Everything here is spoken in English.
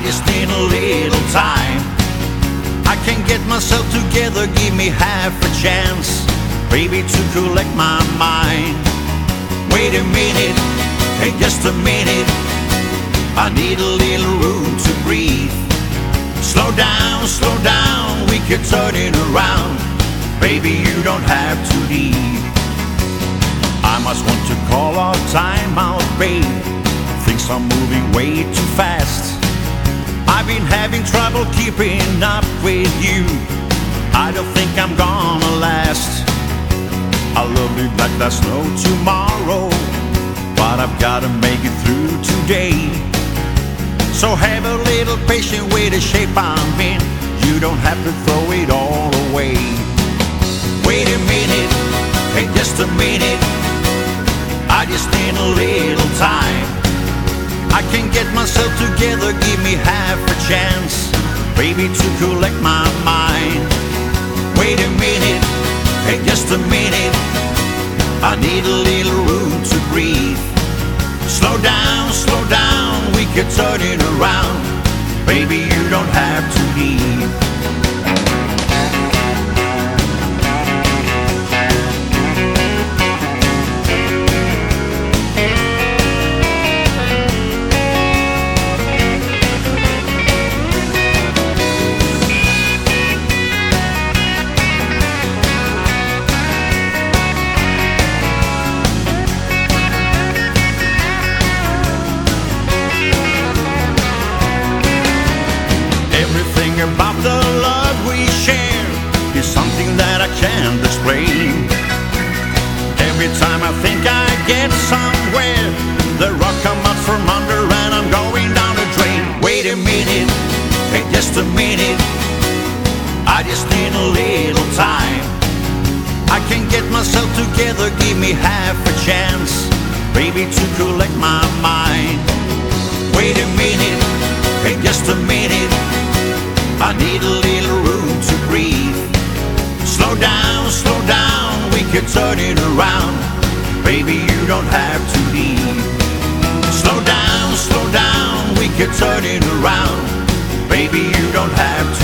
just need a little time. I can get myself together, give me half a chance, baby, to collect my mind. Wait a minute, hey, just a minute, I need a little room to breathe. Slow down, we can turn it around, baby, you don't have to leave. I must want to call our time out, babe, things are moving way too fast. I've been having trouble keeping up with you, I don't think I'm gonna last. I love you like there's no tomorrow, but I've gotta make it through today. So have a little patience with the shape I'm in, you don't have to throw it all away. Wait a minute, hey, just a minute, I just need a little time. I can get myself together, give me half a chance, baby, to collect my mind. Wait a minute, hey, just a minute, I need a little room to breathe. Slow down, we can turn it around, baby, you don't have to leave. About the love we share is something that I can't explain. Every time I think I get somewhere, the rock comes out from under and I'm going down the drain. Wait a minute, hey, just a minute, I just need a little time. I can get myself together, give me half a chance, baby, to collect my mind. Wait a minute, hey, just a minute, I need a little room to breathe. Slow down, we can turn it around, baby, you don't have to leave. Slow down, we can turn it around, baby, you don't have to